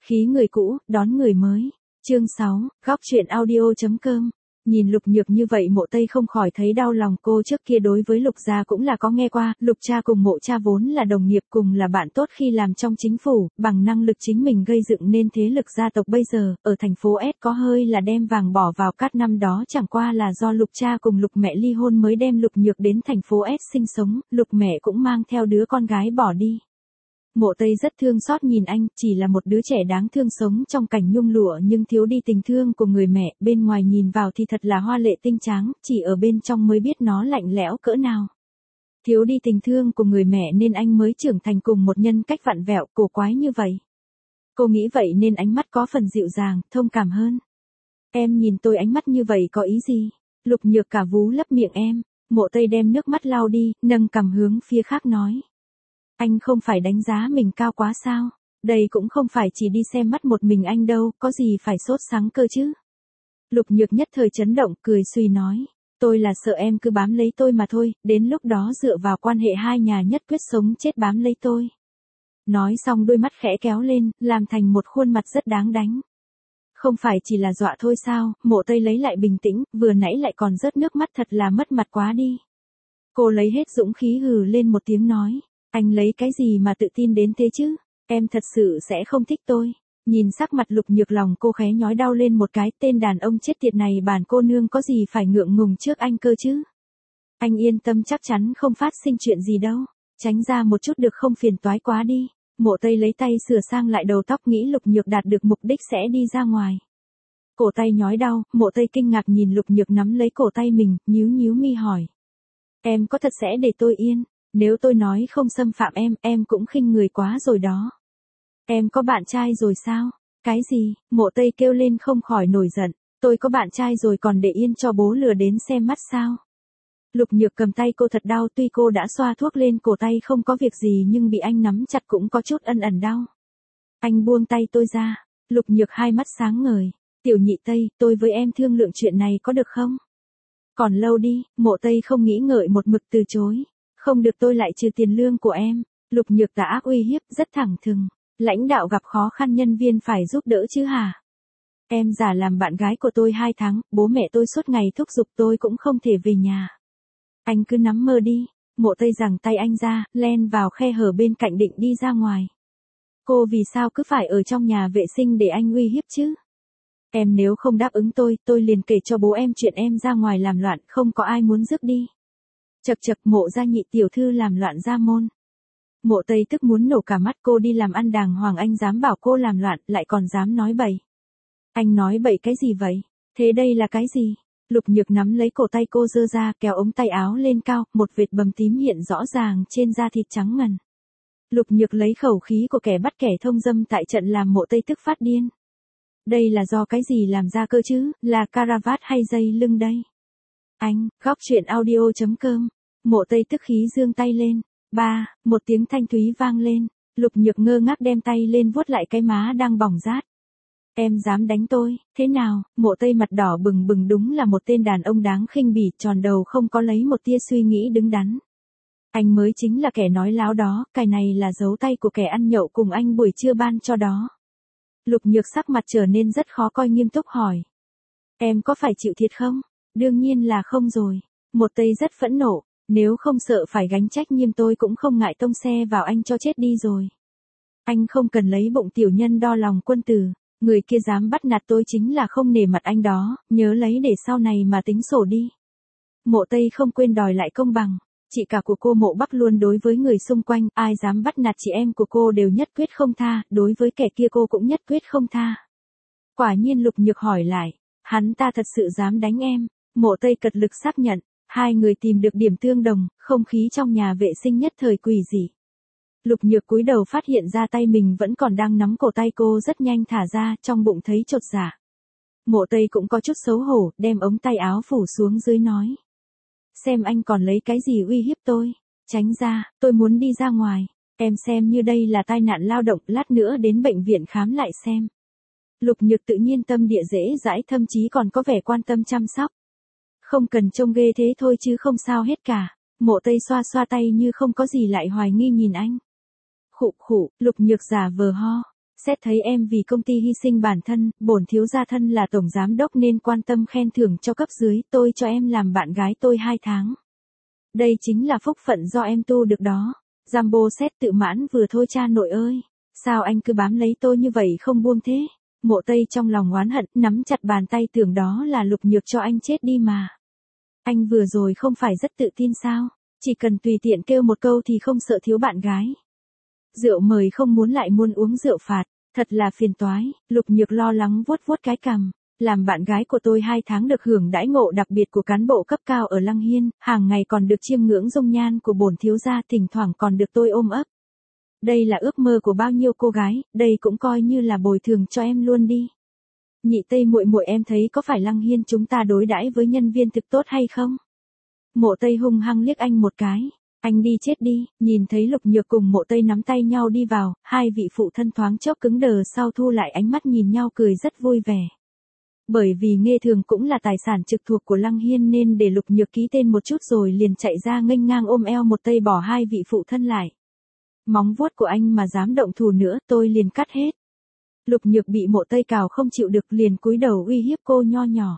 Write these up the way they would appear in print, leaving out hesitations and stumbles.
Khí người cũ, đón người mới. Chương 6, góc chuyện audio.com. Nhìn Lục Nhược như vậy Mộ Tây không khỏi thấy đau lòng. Cô trước kia đối với Lục gia cũng là có nghe qua, Lục cha cùng Mộ cha vốn là đồng nghiệp, cùng là bạn tốt khi làm trong chính phủ, bằng năng lực chính mình gây dựng nên thế lực gia tộc bây giờ, ở thành phố S có hơi là đem vàng bỏ vào cát. Năm đó chẳng qua là do Lục cha cùng Lục mẹ ly hôn mới đem Lục Nhược đến thành phố S sinh sống, Lục mẹ cũng mang theo đứa con gái bỏ đi. Mộ Tây rất thương xót nhìn anh, chỉ là một đứa trẻ đáng thương sống trong cảnh nhung lụa nhưng thiếu đi tình thương của người mẹ, bên ngoài nhìn vào thì thật là hoa lệ tinh tráng, chỉ ở bên trong mới biết nó lạnh lẽo cỡ nào. Thiếu đi tình thương của người mẹ nên anh mới trưởng thành cùng một nhân cách vặn vẹo, cổ quái như vậy. Cô nghĩ vậy nên ánh mắt có phần dịu dàng, thông cảm hơn. Em nhìn tôi ánh mắt như vậy có ý gì? Lục Nhược cả vú lấp miệng em. Mộ Tây đem nước mắt lau đi, nâng cằm hướng phía khác nói. Anh không phải đánh giá mình cao quá sao? Đây cũng không phải chỉ đi xem mắt một mình anh đâu, có gì phải sốt sắng cơ chứ? Lục Nhược nhất thời chấn động, cười suy nói. Tôi là sợ em cứ bám lấy tôi mà thôi, đến lúc đó dựa vào quan hệ hai nhà nhất quyết sống chết bám lấy tôi. Nói xong đôi mắt khẽ kéo lên, làm thành một khuôn mặt rất đáng đánh. Không phải chỉ là dọa thôi sao? Mộ Tây lấy lại bình tĩnh, vừa nãy lại còn rớt nước mắt, thật là mất mặt quá đi. Cô lấy hết dũng khí hừ lên một tiếng nói. Anh lấy cái gì mà tự tin đến thế chứ? Em thật sự sẽ không thích tôi. Nhìn sắc mặt Lục Nhược lòng cô khé nhói đau lên một cái, tên đàn ông chết tiệt này bản cô nương có gì phải ngượng ngùng trước anh cơ chứ? Anh yên tâm, chắc chắn không phát sinh chuyện gì đâu. Tránh ra một chút được không, phiền toái quá đi. Mộ Tây lấy tay sửa sang lại đầu tóc, nghĩ Lục Nhược đạt được mục đích sẽ đi ra ngoài. Cổ tay nhói đau, Mộ Tây kinh ngạc nhìn Lục Nhược nắm lấy cổ tay mình, nhíu mi hỏi. Em có thật sẽ để tôi yên? Nếu tôi nói không xâm phạm em cũng khinh người quá rồi đó. Em có bạn trai rồi sao? Cái gì? Mộ Tây kêu lên không khỏi nổi giận. Tôi có bạn trai rồi còn để yên cho bố lừa đến xem mắt sao? Lục Nhược cầm tay cô thật đau, tuy cô đã xoa thuốc lên cổ tay không có việc gì nhưng bị anh nắm chặt cũng có chút ẩn đau. Anh buông tay tôi ra. Lục Nhược hai mắt sáng ngời. Tiểu nhị Tây, tôi với em thương lượng chuyện này có được không? Còn lâu đi. Mộ Tây không nghĩ ngợi một mực từ chối. Không được, tôi lại trừ tiền lương của em. Lục Nhược tà ác uy hiếp, rất thẳng thừng. Lãnh đạo gặp khó khăn nhân viên phải giúp đỡ chứ hả? Em giả làm bạn gái của tôi 2 tháng, bố mẹ tôi suốt ngày thúc giục tôi cũng không thể về nhà. Anh cứ nắm mơ đi. Mộ Tây giằng tay anh ra, len vào khe hở bên cạnh định đi ra ngoài. Cô vì sao cứ phải ở trong nhà vệ sinh để anh uy hiếp chứ? Em nếu không đáp ứng tôi liền kể cho bố em chuyện em ra ngoài làm loạn, không có ai muốn rước đi. Chậc chậc, Mộ gia nhị tiểu thư làm loạn gia môn. Mộ Tây tức muốn nổ cả mắt, cô đi làm ăn đàng hoàng anh dám bảo cô làm loạn, lại còn dám nói bậy. Anh nói bậy cái gì vậy? Thế đây là cái gì? Lục Nhược nắm lấy cổ tay cô giơ ra, kéo ống tay áo lên cao, một vệt bầm tím hiện rõ ràng trên da thịt trắng ngần. Lục Nhược lấy khẩu khí của kẻ bắt kẻ thông dâm tại trận làm Mộ Tây tức phát điên. Đây là do cái gì làm ra cơ chứ, là caravat hay dây lưng đây? Anh, góc chuyện audio.com. Mộ Tây tức khí giương tay lên. Một tiếng thanh thúy vang lên. Lục Nhược ngơ ngác đem tay lên vuốt lại cái má đang bỏng rát. Em dám đánh tôi, thế nào? Mộ Tây mặt đỏ bừng bừng, đúng là một tên đàn ông đáng khinh bỉ, tròn đầu không có lấy một tia suy nghĩ đứng đắn. Anh mới chính là kẻ nói láo đó, cái này là dấu tay của kẻ ăn nhậu cùng anh buổi trưa ban cho đó. Lục Nhược sắc mặt trở nên rất khó coi, nghiêm túc hỏi. Em có phải chịu thiệt không? Đương nhiên là không rồi. Mộ Tây rất phẫn nộ. Nếu không sợ phải gánh trách nhiệm tôi cũng không ngại tông xe vào anh cho chết đi rồi. Anh không cần lấy bụng tiểu nhân đo lòng quân tử. Người kia dám bắt nạt tôi chính là không nể mặt anh đó, nhớ lấy để sau này mà tính sổ đi. Mộ Tây không quên đòi lại công bằng. Chị cả của cô Mộ Bắc luôn đối với người xung quanh, ai dám bắt nạt chị em của cô đều nhất quyết không tha, đối với kẻ kia cô cũng nhất quyết không tha. Quả nhiên. Lục Nhược hỏi lại, hắn ta thật sự dám đánh em? Mộ Tây cật lực xác nhận. Hai người tìm được điểm tương đồng, không khí trong nhà vệ sinh nhất thời quỷ dị. Lục Nhược cúi đầu phát hiện ra tay mình vẫn còn đang nắm cổ tay cô, rất nhanh thả ra, trong bụng thấy chột dạ. Mộ Tây cũng có chút xấu hổ, đem ống tay áo phủ xuống dưới nói. Xem anh còn lấy cái gì uy hiếp tôi? Tránh ra, tôi muốn đi ra ngoài. Em xem như đây là tai nạn lao động, lát nữa đến bệnh viện khám lại xem. Lục Nhược tự nhiên tâm địa dễ dãi, thậm chí còn có vẻ quan tâm chăm sóc. Không cần trông ghê thế thôi chứ không sao hết cả. Mộ Tây xoa xoa tay như không có gì lại hoài nghi nhìn anh. Khụ khụ, Lục Nhược giả vờ ho. Xét thấy em vì công ty hy sinh bản thân, bổn thiếu gia thân là tổng giám đốc nên quan tâm khen thưởng cho cấp dưới, tôi cho em làm bạn gái tôi 2 tháng. Đây chính là phúc phận do em tu được đó. Jambo xét tự mãn vừa thôi cha nội ơi. Sao anh cứ bám lấy tôi như vậy không buông thế? Mộ Tây trong lòng oán hận, nắm chặt bàn tay tưởng đó là Lục Nhược cho anh chết đi mà. Anh vừa rồi không phải rất tự tin sao? Chỉ cần tùy tiện kêu một câu thì không sợ thiếu bạn gái. Rượu mời không muốn lại muốn uống rượu phạt, thật là phiền toái. Lục Nhược lo lắng vuốt vuốt cái cằm. Làm bạn gái của tôi 2 tháng được hưởng đãi ngộ đặc biệt của cán bộ cấp cao ở Lăng Hiên, hàng ngày còn được chiêm ngưỡng dung nhan của bổn thiếu gia, thỉnh thoảng còn được tôi ôm ấp. Đây là ước mơ của bao nhiêu cô gái, đây cũng coi như là bồi thường cho em luôn đi. Nhị Tây muội muội, em thấy có phải Lăng Hiên chúng ta đối đãi với nhân viên thực tốt hay không? Mộ Tây hung hăng liếc anh một cái. Anh đi chết đi. Nhìn thấy Lục Nhược cùng Mộ Tây nắm tay nhau đi vào, hai vị phụ thân thoáng chốc cứng đờ, sau thu lại ánh mắt nhìn nhau cười rất vui vẻ. Bởi vì Nghê Thường cũng là tài sản trực thuộc của Lăng Hiên nên để Lục Nhược ký tên một chút rồi liền chạy ra nghênh ngang ôm eo Mộ Tây bỏ hai vị phụ thân lại. Móng vuốt của anh mà dám động thủ nữa tôi liền cắt hết. Lục Nhược bị Mộ Tây cào không chịu được liền cúi đầu uy hiếp cô nho nhỏ.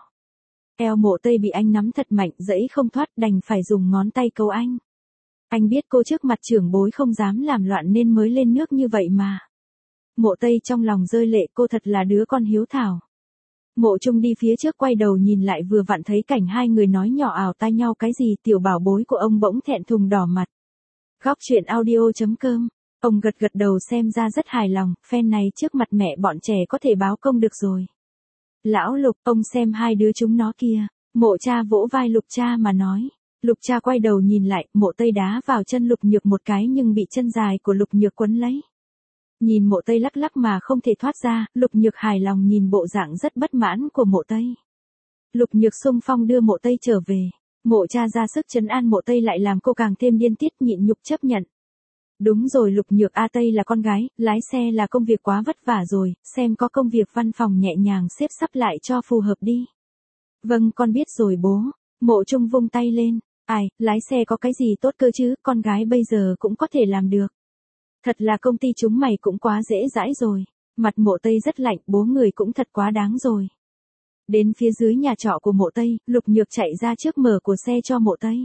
Eo Mộ Tây bị anh nắm thật mạnh, giãy không thoát, đành phải dùng ngón tay câu anh. Anh biết cô trước mặt trưởng bối không dám làm loạn nên mới lên nước như vậy mà. Mộ Tây trong lòng rơi lệ, cô thật là đứa con hiếu thảo. Mộ Trung đi phía trước quay đầu nhìn lại vừa vặn thấy cảnh hai người nói nhỏ ảo tai nhau cái gì, tiểu bảo bối của ông bỗng thẹn thùng đỏ mặt. Góc truyện audio.com. Ông gật gật đầu xem ra rất hài lòng, phen này trước mặt mẹ bọn trẻ có thể báo công được rồi. Lão Lục, ông xem hai đứa chúng nó kia. Mộ cha vỗ vai Lục cha mà nói. Lục cha quay đầu nhìn lại, Mộ Tây đá vào chân Lục Nhược một cái nhưng bị chân dài của Lục Nhược quấn lấy. Nhìn Mộ Tây lắc lắc mà không thể thoát ra, Lục Nhược hài lòng nhìn bộ dạng rất bất mãn của Mộ Tây. Lục Nhược xung phong đưa Mộ Tây trở về. Mộ cha ra sức trấn an Mộ Tây lại làm cô càng thêm điên tiết, nhịn nhục chấp nhận. Đúng rồi Lục Nhược, A Tây là con gái, lái xe là công việc quá vất vả rồi, xem có công việc văn phòng nhẹ nhàng xếp sắp lại cho phù hợp đi. Vâng con biết rồi bố. Mộ Trung vung tay lên. Ai, lái xe có cái gì tốt cơ chứ, con gái bây giờ cũng có thể làm được. Thật là công ty chúng mày cũng quá dễ dãi rồi. Mặt Mộ Tây rất lạnh, bố người cũng thật quá đáng rồi. Đến phía dưới nhà trọ của Mộ Tây, Lục Nhược chạy ra trước mở của xe cho Mộ Tây.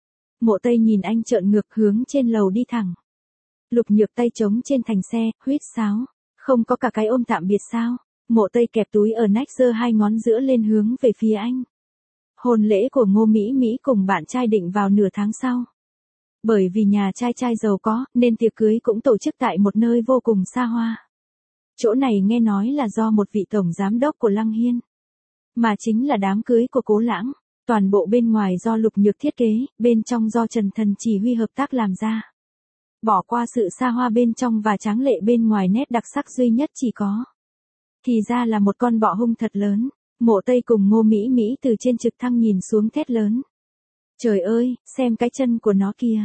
Mộ Tây nhìn anh trợn ngược hướng trên lầu đi thẳng. Lục Nhược tay trống trên thành xe, huýt sáo. Không có cả cái ôm tạm biệt sao? Mộ Tây kẹp túi ở nách giơ hai ngón giữa lên hướng về phía anh. Hôn lễ của Ngô Mỹ Mỹ cùng bạn trai định vào nửa tháng sau. Bởi vì nhà trai giàu có, nên tiệc cưới cũng tổ chức tại một nơi vô cùng xa hoa. Chỗ này nghe nói là do một vị tổng giám đốc của Lăng Hiên. Mà chính là đám cưới của Cố Lãng. Toàn bộ bên ngoài do Lục Nhược thiết kế, bên trong do Trần Thần chỉ huy hợp tác làm ra. Bỏ qua sự xa hoa bên trong và tráng lệ bên ngoài, nét đặc sắc duy nhất chỉ có. Thì ra là một con bọ hung thật lớn. Mộ Tây cùng Ngô Mỹ Mỹ từ trên trực thăng nhìn xuống thét lớn. Trời ơi, xem cái chân của nó kìa.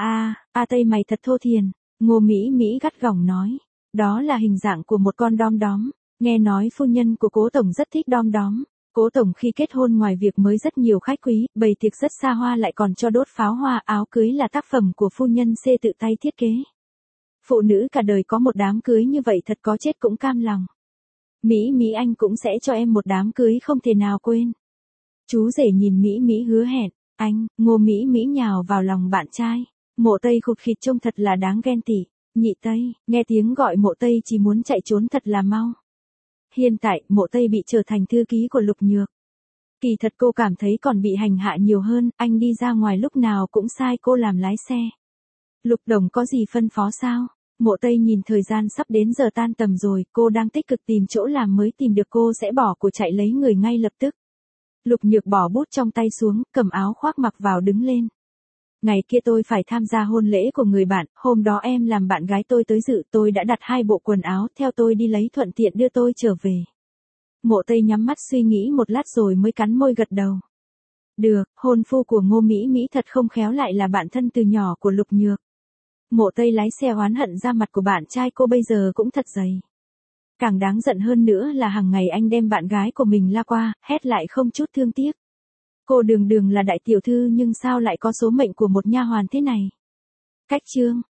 A Tây mày thật thô thiền. Ngô Mỹ Mỹ gắt gỏng nói. Đó là hình dạng của một con đom đóm. Nghe nói phu nhân của Cố Tổng rất thích đom đóm. Cố Tổng khi kết hôn ngoài việc mới rất nhiều khách quý, bày tiệc rất xa hoa lại còn cho đốt pháo hoa, áo cưới là tác phẩm của phu nhân C tự tay thiết kế. Phụ nữ cả đời có một đám cưới như vậy thật có chết cũng cam lòng. Mỹ Mỹ anh cũng sẽ cho em một đám cưới không thể nào quên. Chú rể nhìn Mỹ Mỹ hứa hẹn. Anh, Ngô Mỹ Mỹ nhào vào lòng bạn trai. Mộ Tây khụt khịt trông thật là đáng ghen tị. Nhị Tây, nghe tiếng gọi Mộ Tây chỉ muốn chạy trốn thật là mau. Hiện tại, Mộ Tây bị trở thành thư ký của Lục Nhược. Kỳ thật cô cảm thấy còn bị hành hạ nhiều hơn, anh đi ra ngoài lúc nào cũng sai cô làm lái xe. Lục Đồng có gì phân phó sao? Mộ Tây nhìn thời gian sắp đến giờ tan tầm rồi, cô đang tích cực tìm chỗ làm mới tìm được, cô sẽ bỏ của chạy lấy người ngay lập tức. Lục Nhược bỏ bút trong tay xuống, cầm áo khoác mặc vào đứng lên. Ngày kia tôi phải tham gia hôn lễ của người bạn, hôm đó em làm bạn gái tôi tới dự, tôi đã đặt 2 bộ quần áo, theo tôi đi lấy thuận tiện đưa tôi trở về. Mộ Tây nhắm mắt suy nghĩ một lát rồi mới cắn môi gật đầu. Được, hôn phu của Ngô Mỹ Mỹ thật không khéo lại là bạn thân từ nhỏ của Lục Nhược. Mộ Tây lái xe oán hận ra mặt của bạn trai cô bây giờ cũng thật dày. Càng đáng giận hơn nữa là hàng ngày anh đem bạn gái của mình la qua, hét lại không chút thương tiếc. Cô đường đường là đại tiểu thư nhưng sao lại có số mệnh của một nha hoàn thế này? Cách chương